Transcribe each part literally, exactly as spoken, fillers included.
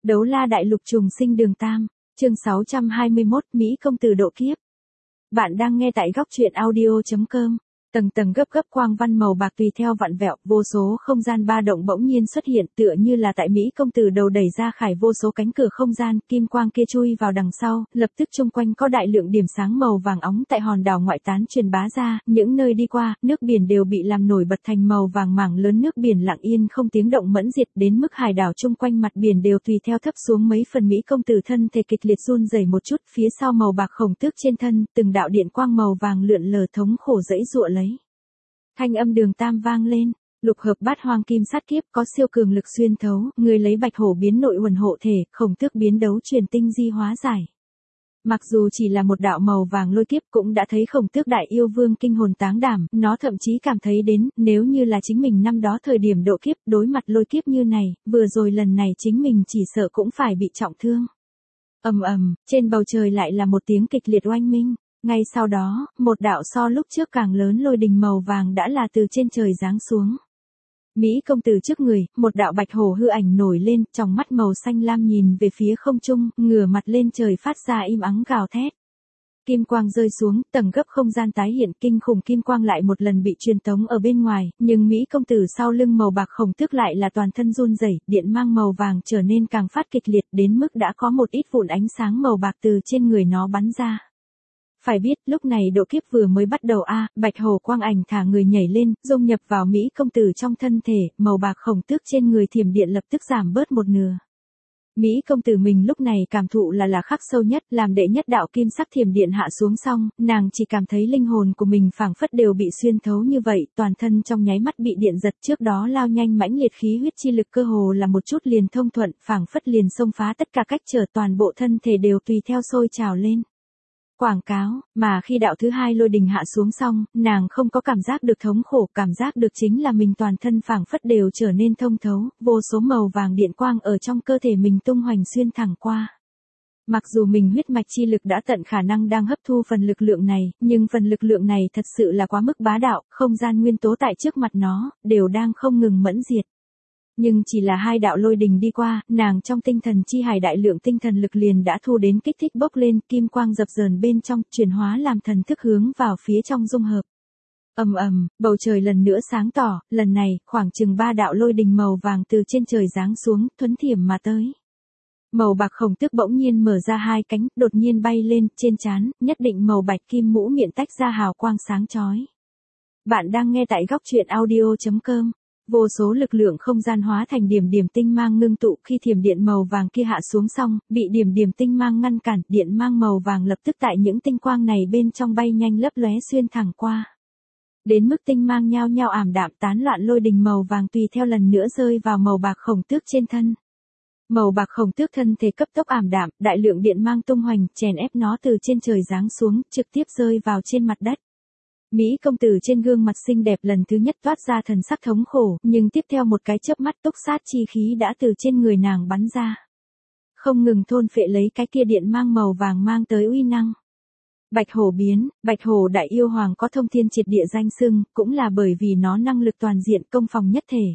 Đấu la đại lục trùng sinh đường tam, chương sáu trăm hai mươi mốt, Mỹ công tử độ kiếp. Bạn đang nghe tại góc truyện audio chấm com. Tầng tầng gấp gấp quang văn màu bạc tùy theo vặn vẹo, vô số không gian ba động bỗng nhiên xuất hiện, tựa như là tại Mỹ công tử đầu đẩy ra khải vô số cánh cửa không gian, kim quang kia chui vào đằng sau, lập tức chung quanh có đại lượng điểm sáng màu vàng óng tại hòn đảo ngoại tán truyền bá ra, những nơi đi qua, nước biển đều bị làm nổi bật thành màu vàng, mảng lớn nước biển lặng yên không tiếng động mẫn diệt, đến mức hải đảo chung quanh mặt biển đều tùy theo thấp xuống mấy phần. Mỹ công tử thân thể kịch liệt run rẩy một chút, phía sau màu bạc khổng tước trên thân, từng đạo điện quang màu vàng lượn lờ thống khổ dãy giụa lấy. Thanh âm đường tam vang lên, lục hợp bát hoang kim sát kiếp có siêu cường lực xuyên thấu, người lấy bạch hổ biến nội uẩn hộ thể, khổng tước biến đấu truyền tinh di hóa giải. Mặc dù chỉ là một đạo màu vàng lôi kiếp cũng đã thấy khổng tước đại yêu vương kinh hồn táng đảm, nó thậm chí cảm thấy đến, nếu như là chính mình năm đó thời điểm độ kiếp đối mặt lôi kiếp như này, vừa rồi lần này chính mình chỉ sợ cũng phải bị trọng thương. Ầm ầm, trên bầu trời lại là một tiếng kịch liệt oanh minh. Ngay sau đó, một đạo so lúc trước càng lớn lôi đình màu vàng đã là từ trên trời giáng xuống. Mỹ công tử trước người, một đạo bạch hổ hư ảnh nổi lên, tròng mắt màu xanh lam nhìn về phía không trung, ngửa mặt lên trời phát ra im ắng gào thét. Kim quang rơi xuống, tầng gấp không gian tái hiện, kinh khủng kim quang lại một lần bị truyền tống ở bên ngoài, nhưng Mỹ công tử sau lưng màu bạc khổng tước lại là toàn thân run rẩy, điện mang màu vàng trở nên càng phát kịch liệt đến mức đã có một ít vụn ánh sáng màu bạc từ trên người nó bắn ra. Phải biết, lúc này độ kiếp vừa mới bắt đầu a, bạch hổ quang ảnh thả người nhảy lên, dung nhập vào Mỹ công tử trong thân thể, màu bạc khổng tước trên người thiểm điện lập tức giảm bớt một nửa. Mỹ công tử mình lúc này cảm thụ là là khắc sâu nhất, làm đệ nhất đạo kim sắc thiểm điện hạ xuống xong, nàng chỉ cảm thấy linh hồn của mình phảng phất đều bị xuyên thấu như vậy, toàn thân trong nháy mắt bị điện giật, trước đó lao nhanh mãnh liệt khí huyết chi lực cơ hồ là một chút liền thông thuận, phảng phất liền xông phá tất cả cách trở, toàn bộ thân thể đều tùy theo sôi trào lên. Quảng cáo, mà khi đạo thứ hai lôi đình hạ xuống xong, nàng không có cảm giác được thống khổ, cảm giác được chính là mình toàn thân phảng phất đều trở nên thông thấu, vô số màu vàng điện quang ở trong cơ thể mình tung hoành xuyên thẳng qua. Mặc dù mình huyết mạch chi lực đã tận khả năng đang hấp thu phần lực lượng này, nhưng phần lực lượng này thật sự là quá mức bá đạo, không gian nguyên tố tại trước mặt nó, đều đang không ngừng mẫn diệt. Nhưng chỉ là hai đạo lôi đình đi qua, nàng trong tinh thần chi hải đại lượng tinh thần lực liền đã thu đến kích thích bốc lên, kim quang dập dờn bên trong, chuyển hóa làm thần thức hướng vào phía trong dung hợp. Ầm ầm, bầu trời lần nữa sáng tỏ, lần này, khoảng chừng ba đạo lôi đình màu vàng từ trên trời giáng xuống, thuấn thiểm mà tới. Màu bạc khổng tước bỗng nhiên mở ra hai cánh, đột nhiên bay lên, trên trán, nhất định màu bạch kim mũ miệng tách ra hào quang sáng chói. Bạn đang nghe tại góc truyện audio chấm com. Vô số lực lượng không gian hóa thành điểm điểm tinh mang ngưng tụ, khi thiểm điện màu vàng kia hạ xuống xong, bị điểm điểm tinh mang ngăn cản, điện mang màu vàng lập tức tại những tinh quang này bên trong bay nhanh lấp lóe xuyên thẳng qua. Đến mức tinh mang nhao nhao ảm đạm, tán loạn, lôi đình màu vàng tùy theo lần nữa rơi vào màu bạc khổng tước trên thân. Màu bạc khổng tước thân thể cấp tốc ảm đạm, đại lượng điện mang tung hoành, chèn ép nó từ trên trời giáng xuống, trực tiếp rơi vào trên mặt đất. Mỹ công tử trên gương mặt xinh đẹp lần thứ nhất toát ra thần sắc thống khổ, nhưng tiếp theo một cái chớp mắt túc sát chi khí đã từ trên người nàng bắn ra. Không ngừng thôn phệ lấy cái kia điện mang màu vàng mang tới uy năng. Bạch hổ biến, bạch hổ đại yêu hoàng có thông thiên triệt địa danh xưng, cũng là bởi vì nó năng lực toàn diện công phòng nhất thể.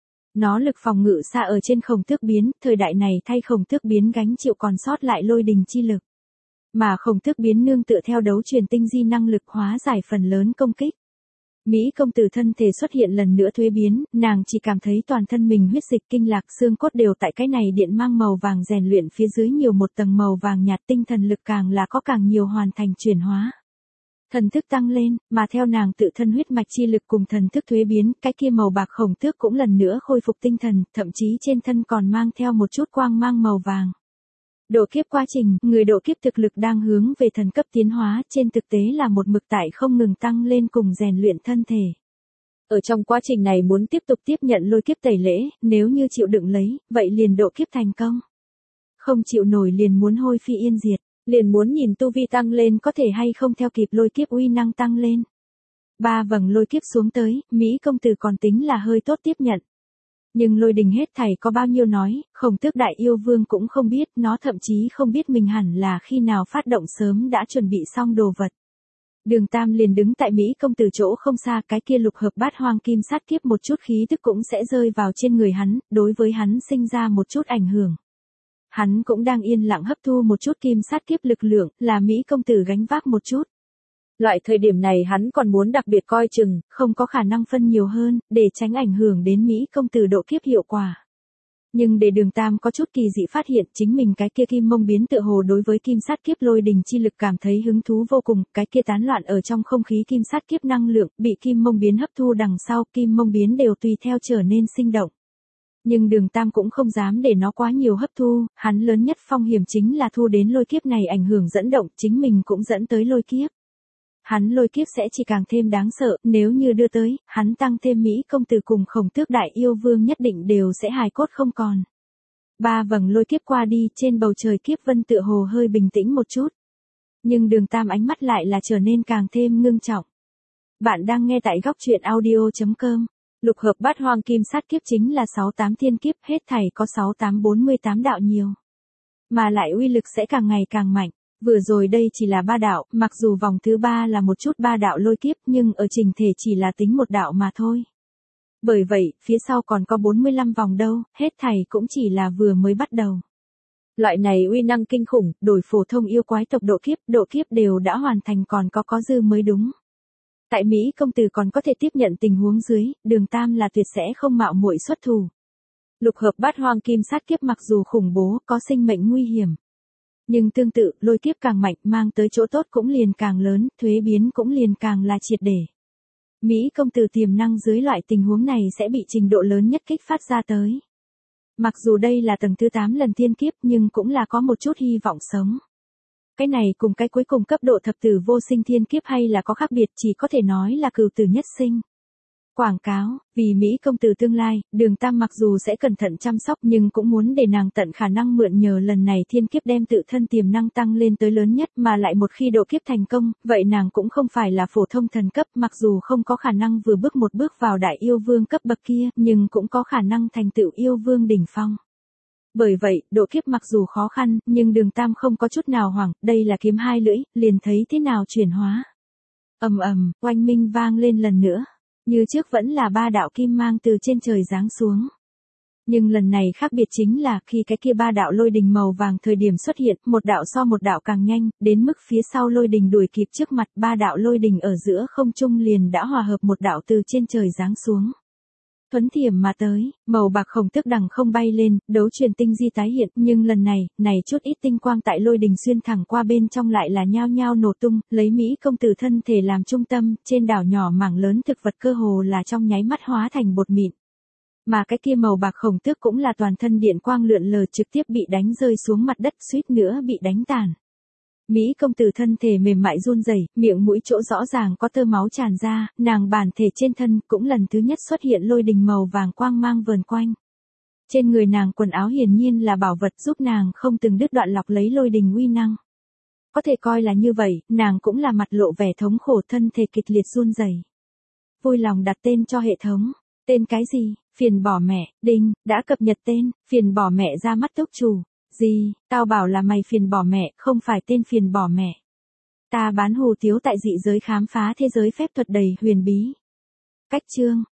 Nó lực phòng ngự xa ở trên khổng tước biến, thời đại này thay khổng tước biến gánh chịu còn sót lại lôi đình chi lực. Mà khổng tước biến nương tựa theo đấu truyền tinh di năng lực hóa giải phần lớn công kích. Mỹ công tử thân thể xuất hiện lần nữa thuế biến, nàng chỉ cảm thấy toàn thân mình huyết dịch kinh lạc, xương cốt đều tại cái này điện mang màu vàng rèn luyện phía dưới nhiều một tầng màu vàng nhạt, tinh thần lực càng là có càng nhiều hoàn thành chuyển hóa. Thần thức tăng lên, mà theo nàng tự thân huyết mạch chi lực cùng thần thức thuế biến, cái kia màu bạc khổng tước cũng lần nữa khôi phục tinh thần, thậm chí trên thân còn mang theo một chút quang mang màu vàng. Độ kiếp quá trình, người độ kiếp thực lực đang hướng về thần cấp tiến hóa, trên thực tế là một mực tại không ngừng tăng lên cùng rèn luyện thân thể. Ở trong quá trình này muốn tiếp tục tiếp nhận lôi kiếp tẩy lễ, nếu như chịu đựng lấy, vậy liền độ kiếp thành công. Không chịu nổi liền muốn hôi phi yên diệt, liền muốn nhìn tu vi tăng lên có thể hay không theo kịp lôi kiếp uy năng tăng lên. Ba vầng lôi kiếp xuống tới, Mỹ công tử còn tính là hơi tốt tiếp nhận. Nhưng lôi đình hết thảy có bao nhiêu nói, khổng tước đại yêu vương cũng không biết, nó thậm chí không biết mình hẳn là khi nào phát động sớm đã chuẩn bị xong đồ vật. Đường Tam liền đứng tại Mỹ công tử chỗ không xa, cái kia lục hợp bát hoang kim sát kiếp một chút khí tức cũng sẽ rơi vào trên người hắn, đối với hắn sinh ra một chút ảnh hưởng. Hắn cũng đang yên lặng hấp thu một chút kim sát kiếp lực lượng, là Mỹ công tử gánh vác một chút. Loại thời điểm này hắn còn muốn đặc biệt coi chừng, không có khả năng phân nhiều hơn, để tránh ảnh hưởng đến Mỹ công tử độ kiếp hiệu quả. Nhưng để Đường Tam có chút kỳ dị phát hiện chính mình cái kia kim mông biến tựa hồ đối với kim sát kiếp lôi đình chi lực cảm thấy hứng thú vô cùng, cái kia tán loạn ở trong không khí kim sát kiếp năng lượng, bị kim mông biến hấp thu đằng sau, kim mông biến đều tùy theo trở nên sinh động. Nhưng Đường Tam cũng không dám để nó quá nhiều hấp thu, hắn lớn nhất phong hiểm chính là thu đến lôi kiếp này ảnh hưởng dẫn động, chính mình cũng dẫn tới lôi kiếp. Hắn lôi kiếp sẽ chỉ càng thêm đáng sợ, nếu như đưa tới, hắn tăng thêm Mỹ công tử cùng Khổng Tước đại yêu vương nhất định đều sẽ hài cốt không còn. Ba vầng lôi kiếp qua đi, trên bầu trời kiếp vân tựa hồ hơi bình tĩnh một chút. Nhưng Đường Tam ánh mắt lại là trở nên càng thêm ngưng trọng. Bạn đang nghe tại góc truyện audio chấm com. Lục hợp bát hoang kim sát kiếp chính là sáu tám thiên kiếp, hết thảy có sáu tám bốn mươi tám đạo nhiều. Mà lại uy lực sẽ càng ngày càng mạnh. Vừa rồi đây chỉ là ba đạo, mặc dù vòng thứ ba là một chút ba đạo lôi kiếp nhưng ở trình thể chỉ là tính một đạo mà thôi. Bởi vậy, phía sau còn có bốn mươi lăm vòng đâu, hết thảy cũng chỉ là vừa mới bắt đầu. Loại này uy năng kinh khủng, đổi phổ thông yêu quái tộc độ kiếp, độ kiếp đều đã hoàn thành còn có có dư mới đúng. Tại Mỹ công tử còn có thể tiếp nhận tình huống dưới, Đường Tam là tuyệt sẽ không mạo muội xuất thủ. Lục hợp bát hoang kim sát kiếp mặc dù khủng bố, có sinh mệnh nguy hiểm. Nhưng tương tự, lôi kiếp càng mạnh mang tới chỗ tốt cũng liền càng lớn, thuế biến cũng liền càng là triệt để. Mỹ công tử tiềm năng dưới loại tình huống này sẽ bị trình độ lớn nhất kích phát ra tới. Mặc dù đây là tầng thứ tám lần thiên kiếp nhưng cũng là có một chút hy vọng sống. Cái này cùng cái cuối cùng cấp độ thập tử vô sinh thiên kiếp hay là có khác biệt, chỉ có thể nói là cửu tử nhất sinh. Quảng cáo, vì Mỹ công tử tương lai, Đường Tam mặc dù sẽ cẩn thận chăm sóc nhưng cũng muốn để nàng tận khả năng mượn nhờ lần này thiên kiếp đem tự thân tiềm năng tăng lên tới lớn nhất, mà lại một khi độ kiếp thành công, vậy nàng cũng không phải là phổ thông thần cấp, mặc dù không có khả năng vừa bước một bước vào đại yêu vương cấp bậc kia, nhưng cũng có khả năng thành tựu yêu vương đỉnh phong. Bởi vậy, độ kiếp mặc dù khó khăn, nhưng Đường Tam không có chút nào hoảng, đây là kiếm hai lưỡi, liền thấy thế nào chuyển hóa. Ầm ầm, oanh minh vang lên lần nữa. Như trước vẫn là ba đạo kim mang từ trên trời giáng xuống. Nhưng lần này khác biệt chính là khi cái kia ba đạo lôi đình màu vàng thời điểm xuất hiện, một đạo so một đạo càng nhanh, đến mức phía sau lôi đình đuổi kịp trước mặt, ba đạo lôi đình ở giữa không trung liền đã hòa hợp một đạo từ trên trời giáng xuống. Thuấn thiểm mà tới, màu bạc Khổng Tước đằng không bay lên, đấu truyền tinh di tái hiện, nhưng lần này, này chút ít tinh quang tại lôi đình xuyên thẳng qua bên trong lại là nhao nhao nổ tung, lấy Mỹ công tử thân thể làm trung tâm, trên đảo nhỏ mảng lớn thực vật cơ hồ là trong nháy mắt hóa thành bột mịn. Mà cái kia màu bạc Khổng Tước cũng là toàn thân điện quang lượn lờ trực tiếp bị đánh rơi xuống mặt đất, suýt nữa bị đánh tàn. Mỹ công tử thân thể mềm mại run rẩy, miệng mũi chỗ rõ ràng có tơ máu tràn ra, nàng bản thể trên thân cũng lần thứ nhất xuất hiện lôi đình màu vàng quang mang vờn quanh. Trên người nàng quần áo hiển nhiên là bảo vật giúp nàng không từng đứt đoạn lọc lấy lôi đình uy năng. Có thể coi là như vậy, nàng cũng là mặt lộ vẻ thống khổ, thân thể kịch liệt run rẩy. Vui lòng đặt tên cho hệ thống. Tên cái gì? Phiền bỏ mẹ, đinh, đã cập nhật tên, phiền bỏ mẹ ra mắt túc chủ. Gì, tao bảo là mày phiền bỏ mẹ, không phải tên phiền bỏ mẹ. Ta bán hù tiếu tại dị giới khám phá thế giới phép thuật đầy huyền bí. Cách chương,